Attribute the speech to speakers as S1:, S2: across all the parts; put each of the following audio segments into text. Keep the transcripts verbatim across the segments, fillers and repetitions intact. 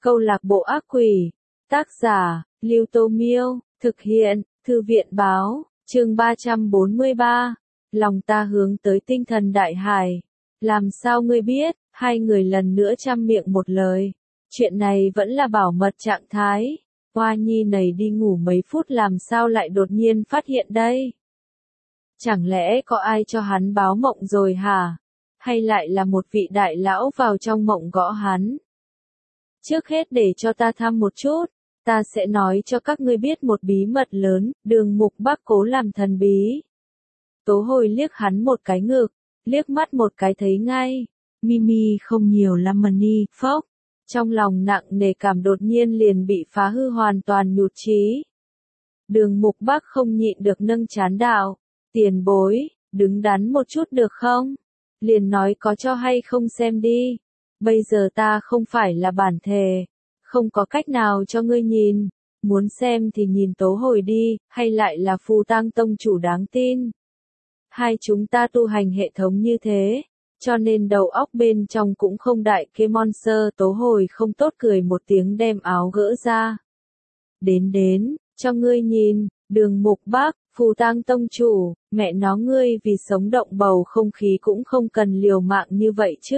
S1: Câu lạc bộ ác quỷ. Tác giả, Lưu Tô Miêu. Thực hiện, Thư viện Báo. Chương ba trăm bốn mươi ba. Lòng ta hướng tới tinh thần đại hải. Làm sao ngươi biết? Hai người lần nữa trăm miệng một lời. Chuyện này vẫn là bảo mật trạng thái. Hoa Nhi này đi ngủ mấy phút làm sao lại đột nhiên phát hiện đây? Chẳng lẽ có ai cho hắn báo mộng rồi hả? Hay lại là một vị đại lão vào trong mộng gõ hắn? Trước hết để cho ta thăm một chút, ta sẽ nói cho các ngươi biết một bí mật lớn, Đường Mục Bắc cố làm thần bí. Tố Hồi liếc hắn một cái ngực, liếc mắt một cái thấy ngay, Mimi không nhiều lắm money, phốc. Trong lòng nặng nề cảm đột nhiên liền bị phá hư hoàn toàn nhụt chí. Đường Mục Bắc không nhịn được nâng chán đạo, tiền bối, đứng đắn một chút được không? Liền nói có cho hay không xem đi. Bây giờ ta không phải là bản thể, không có cách nào cho ngươi nhìn, muốn xem thì nhìn Tố Hồi đi, hay lại là Phù Tang tông chủ đáng tin. Hai chúng ta tu hành hệ thống như thế, cho nên đầu óc bên trong cũng không đại kê monster. Tố Hồi không tốt cười một tiếng đem áo gỡ ra. Đến đến, cho ngươi nhìn, Đường Mục Bắc, Phù Tang tông chủ, mẹ nó ngươi vì sống động bầu không khí cũng không cần liều mạng như vậy chứ.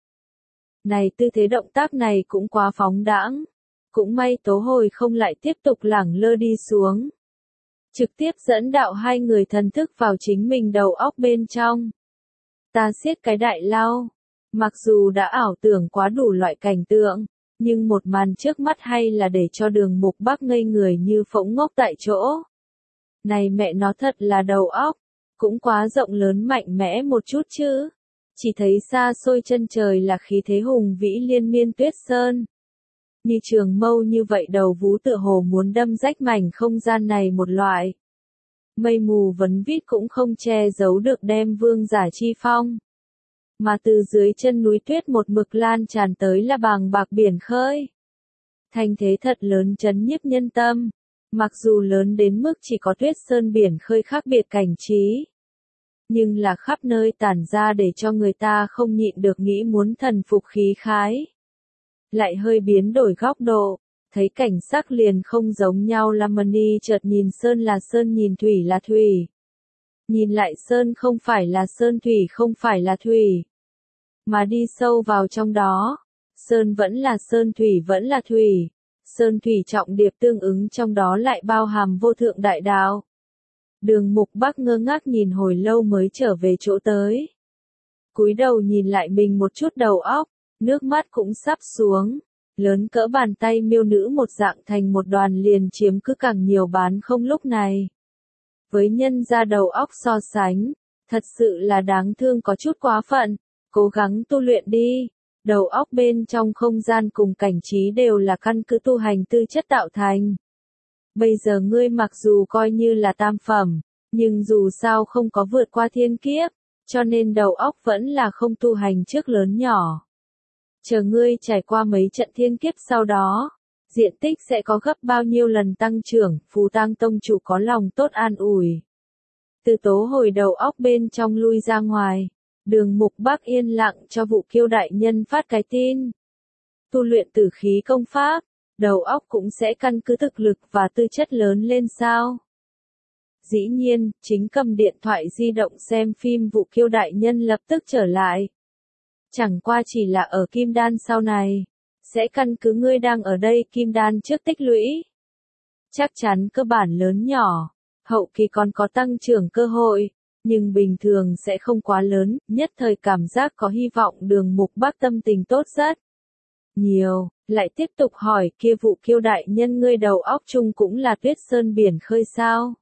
S1: Này tư thế động tác này cũng quá phóng đãng. Cũng may Tố Hồi không lại tiếp tục lẳng lơ đi xuống. Trực tiếp dẫn đạo hai người thần thức vào chính mình đầu óc bên trong. Ta siết cái đại lao. Mặc dù đã ảo tưởng quá đủ loại cảnh tượng, nhưng một màn trước mắt hay là để cho Đường Mục Bắc ngây người như phỗng ngốc tại chỗ. Này mẹ nó thật là đầu óc, cũng quá rộng lớn mạnh mẽ một chút chứ. Chỉ thấy xa xôi chân trời là khí thế hùng vĩ liên miên tuyết sơn. Như trường mâu như vậy đầu vú tựa hồ muốn đâm rách mảnh không gian này một loại. Mây mù vấn vít cũng không che giấu được đem vương giả chi phong. Mà từ dưới chân núi tuyết một mực lan tràn tới là bàng bạc biển khơi. Thành thế thật lớn chấn nhiếp nhân tâm. Mặc dù lớn đến mức chỉ có tuyết sơn biển khơi khác biệt cảnh trí. Nhưng là khắp nơi tản ra để cho người ta không nhịn được nghĩ muốn thần phục khí khái. Lại hơi biến đổi góc độ, thấy cảnh sắc liền không giống nhau. Lamani chợt nhìn sơn là sơn, nhìn thủy là thủy. Nhìn lại sơn không phải là sơn, thủy không phải là thủy. Mà đi sâu vào trong đó, sơn vẫn là sơn, thủy vẫn là thủy. Sơn thủy trọng điệp tương ứng trong đó lại bao hàm vô thượng đại đạo. Đường Mục Bắc ngơ ngác nhìn hồi lâu mới trở về chỗ tới. Cúi đầu nhìn lại mình một chút đầu óc, nước mắt cũng sắp xuống. Lớn cỡ bàn tay miêu nữ một dạng thành một đoàn liền chiếm cứ càng nhiều bán không lúc này. Với nhân ra đầu óc so sánh, thật sự là đáng thương có chút quá phận, cố gắng tu luyện đi. Đầu óc bên trong không gian cùng cảnh trí đều là căn cứ tu hành tư chất tạo thành. Bây giờ ngươi mặc dù coi như là tam phẩm, nhưng dù sao không có vượt qua thiên kiếp, cho nên đầu óc vẫn là không tu hành trước lớn nhỏ. Chờ ngươi trải qua mấy trận thiên kiếp sau đó, diện tích sẽ có gấp bao nhiêu lần tăng trưởng. Phù Tang tông chủ có lòng tốt an ủi. Từ Tố Hồi đầu óc bên trong lui ra ngoài, Đường Mục Bắc yên lặng cho Vụ Kiêu đại nhân phát cái tin. Tu luyện tử khí công pháp, đầu óc cũng sẽ căn cứ thực lực và tư chất lớn lên sao? Dĩ nhiên, chính cầm điện thoại di động xem phim Vụ Kiêu đại nhân lập tức trở lại. Chẳng qua chỉ là ở kim đan sau này, sẽ căn cứ ngươi đang ở đây kim đan trước tích lũy. Chắc chắn cơ bản lớn nhỏ, hậu kỳ còn có tăng trưởng cơ hội, nhưng bình thường sẽ không quá lớn. Nhất thời cảm giác có hy vọng. Đường Mục Bắc tâm tình tốt rất nhiều, lại tiếp tục hỏi kia Vụ Kiêu đại nhân, ngươi đầu óc chung cũng là tuyết sơn biển khơi sao?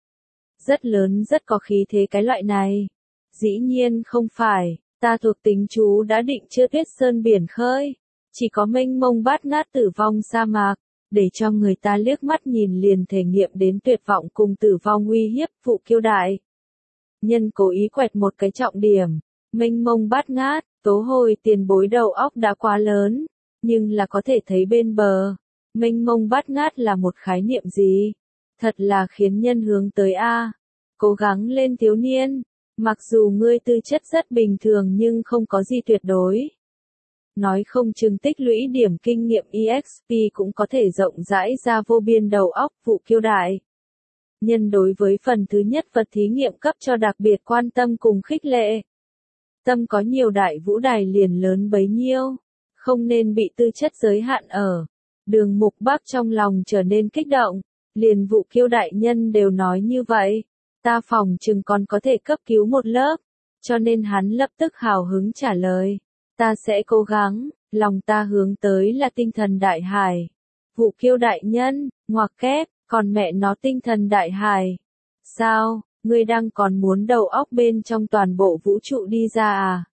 S1: Rất lớn rất có khí thế cái loại này. Dĩ nhiên không phải, ta thuộc tính chú đã định chưa tuyết sơn biển khơi, chỉ có mênh mông bát ngát tử vong sa mạc, để cho người ta liếc mắt nhìn liền thể nghiệm đến tuyệt vọng cùng tử vong uy hiếp. Vụ Kiêu đại nhân cố ý quẹt một cái trọng điểm, mênh mông bát ngát. Tố Hồi tiền bối đầu óc đã quá lớn, nhưng là có thể thấy bên bờ. Mênh mông bát ngát là một khái niệm gì? Thật là khiến nhân hướng tới a. Cố gắng lên thiếu niên, mặc dù ngươi tư chất rất bình thường nhưng không có gì tuyệt đối. Nói không chừng tích lũy điểm kinh nghiệm e ích pê cũng có thể rộng rãi ra vô biên đầu óc Vụ Kiêu Đại Nhân đối với phần thứ nhất vật thí nghiệm cấp cho đặc biệt quan tâm cùng khích lệ. Tâm có nhiều đại vũ đài liền lớn bấy nhiêu, không nên bị tư chất giới hạn ở. Đường Mục Bắc trong lòng trở nên kích động, liền Vụ Kiêu Đại Nhân đều nói như vậy, ta phòng chừng còn có thể cấp cứu một lớp, cho nên hắn lập tức hào hứng trả lời, ta sẽ cố gắng, lòng ta hướng tới là tinh thần đại hải. Vụ Kiêu Đại Nhân, ngoặc kép, còn mẹ nó tinh thần đại hải. Sao, ngươi đang còn muốn đầu óc bên trong toàn bộ vũ trụ đi ra à?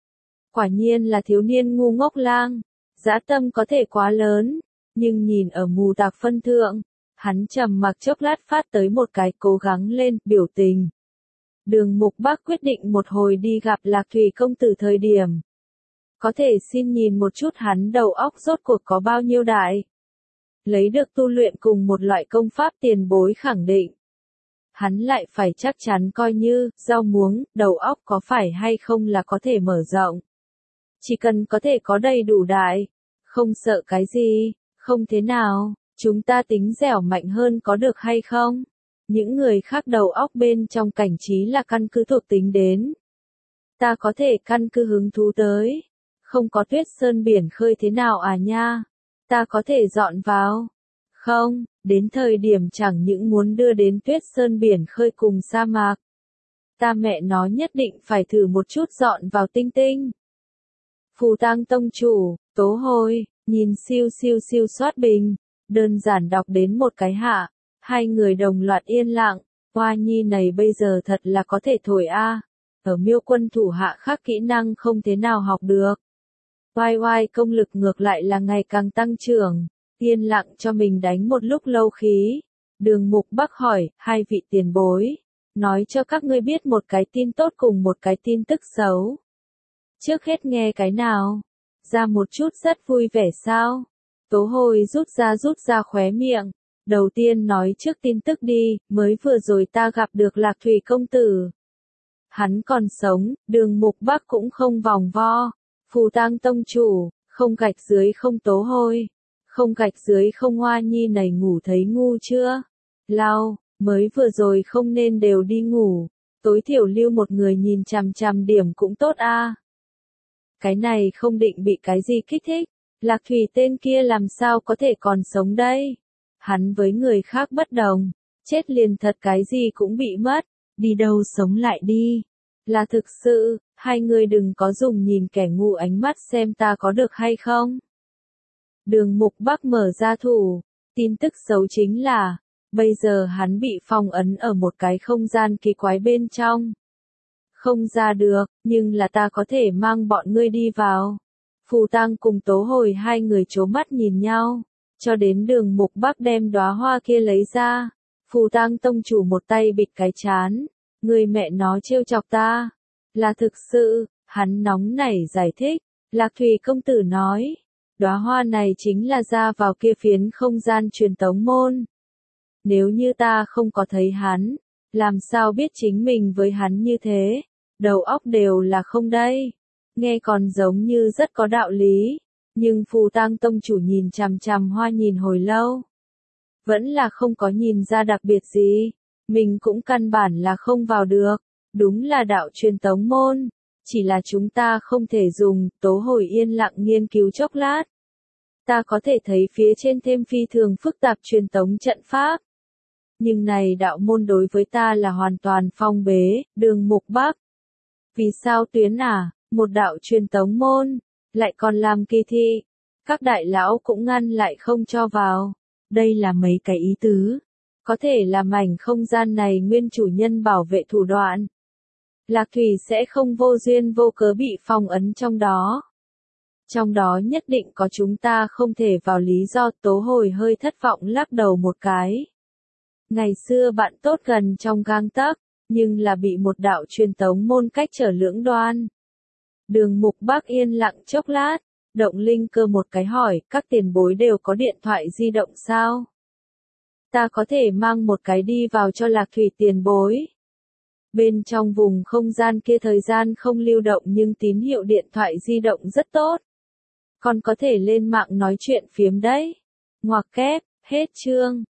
S1: Quả nhiên là thiếu niên ngu ngốc lang, dã tâm có thể quá lớn, nhưng nhìn ở mù tạc phân thượng, hắn trầm mặc chốc lát phát tới một cái cố gắng lên, biểu tình. Đường Mục Bắc quyết định một hồi đi gặp Lạc Thủy công tử thời điểm. Có thể xin nhìn một chút hắn đầu óc rốt cuộc có bao nhiêu đại. Lấy được tu luyện cùng một loại công pháp tiền bối khẳng định. Hắn lại phải chắc chắn coi như, rau muống, đầu óc có phải hay không là có thể mở rộng. Chỉ cần có thể có đầy đủ đại, không sợ cái gì, không thế nào, chúng ta tính dẻo mạnh hơn có được hay không? Những người khác đầu óc bên trong cảnh trí là căn cứ thuộc tính đến. Ta có thể căn cứ hứng thú tới. Không có tuyết sơn biển khơi thế nào à nha? Ta có thể dọn vào. Không, đến thời điểm chẳng những muốn đưa đến tuyết sơn biển khơi cùng sa mạc. Ta mẹ nó nhất định phải thử một chút dọn vào tinh tinh. Phù Tang tông chủ, Tố Hồi, nhìn siêu siêu siêu soát bình, đơn giản đọc đến một cái hạ, hai người đồng loạt yên lặng, Hoa Nhi này bây giờ thật là có thể thổi a. Ở Miêu Quân thủ hạ khác kỹ năng không thế nào học được. Oai oai công lực ngược lại là ngày càng tăng trưởng, yên lặng cho mình đánh một lúc lâu khí. Đường Mục Bắc hỏi, hai vị tiền bối, nói cho các ngươi biết một cái tin tốt cùng một cái tin tức xấu. Trước hết nghe cái nào? Ra một chút rất vui vẻ sao? Tố Hồi rút ra rút ra khóe miệng. Đầu tiên nói trước tin tức đi, mới vừa rồi ta gặp được Lạc Thủy công tử. Hắn còn sống, Đường Mục Bắc cũng không vòng vo. Phù Tang tông chủ, không gạch dưới không Tố Hồi. Không gạch dưới không Hoa Nhi này ngủ thấy ngu chưa? Lao, mới vừa rồi không nên đều đi ngủ. Tối thiểu lưu một người nhìn chằm chằm điểm cũng tốt a. Cái này không định bị cái gì kích thích. Lạc Thủy tên kia làm sao có thể còn sống đây? Hắn với người khác bất đồng. Chết liền thật cái gì cũng bị mất. Đi đâu sống lại đi. Là thực sự, hai người đừng có dùng nhìn kẻ ngu ánh mắt xem ta có được hay không. Đường Mục Bắc mở ra thủ. Tin tức xấu chính là, bây giờ hắn bị phong ấn ở một cái không gian kỳ quái bên trong. Không ra được, nhưng là ta có thể mang bọn ngươi đi vào. Phù Tang cùng Tố Hồi hai người trố mắt nhìn nhau, cho đến Đường Mục Bắc đem đóa hoa kia lấy ra. Phù Tang tông chủ một tay bịt cái chán, người mẹ nó trêu chọc ta. Là thực sự, hắn nóng nảy giải thích. Lạc Thủy công tử nói, đóa hoa này chính là ra vào kia phiến không gian truyền tống môn. Nếu như ta không có thấy hắn, làm sao biết chính mình với hắn như thế, đầu óc đều là không đây. Nghe còn giống như rất có đạo lý, nhưng Phù Tang tông chủ nhìn chằm chằm hoa nhìn hồi lâu. Vẫn là không có nhìn ra đặc biệt gì, mình cũng căn bản là không vào được, đúng là đạo truyền tống môn, chỉ là chúng ta không thể dùng. Tố Hồi yên lặng nghiên cứu chốc lát. Ta có thể thấy phía trên thêm phi thường phức tạp truyền tống trận pháp. Nhưng này đạo môn đối với ta là hoàn toàn phong bế. Đường Mục Bắc. Vì sao tuyến à, một đạo truyền tống môn, lại còn làm kỳ thị. Các đại lão cũng ngăn lại không cho vào. Đây là mấy cái ý tứ. Có thể là mảnh không gian này nguyên chủ nhân bảo vệ thủ đoạn. Lạc Thủy sẽ không vô duyên vô cớ bị phong ấn trong đó. Trong đó nhất định có chúng ta không thể vào lý do. Tố Hồi hơi thất vọng lắc đầu một cái. Ngày xưa bạn tốt gần trong gang tấc, nhưng là bị một đạo truyền tống môn cách trở lưỡng đoan. Đường Mục Bắc yên lặng chốc lát, động linh cơ một cái hỏi, các tiền bối đều có điện thoại di động sao? Ta có thể mang một cái đi vào cho Lạc Thủy tiền bối. Bên trong vùng không gian kia thời gian không lưu động nhưng tín hiệu điện thoại di động rất tốt. Con có thể lên mạng nói chuyện phiếm đấy. Ngoặc kép, hết chương.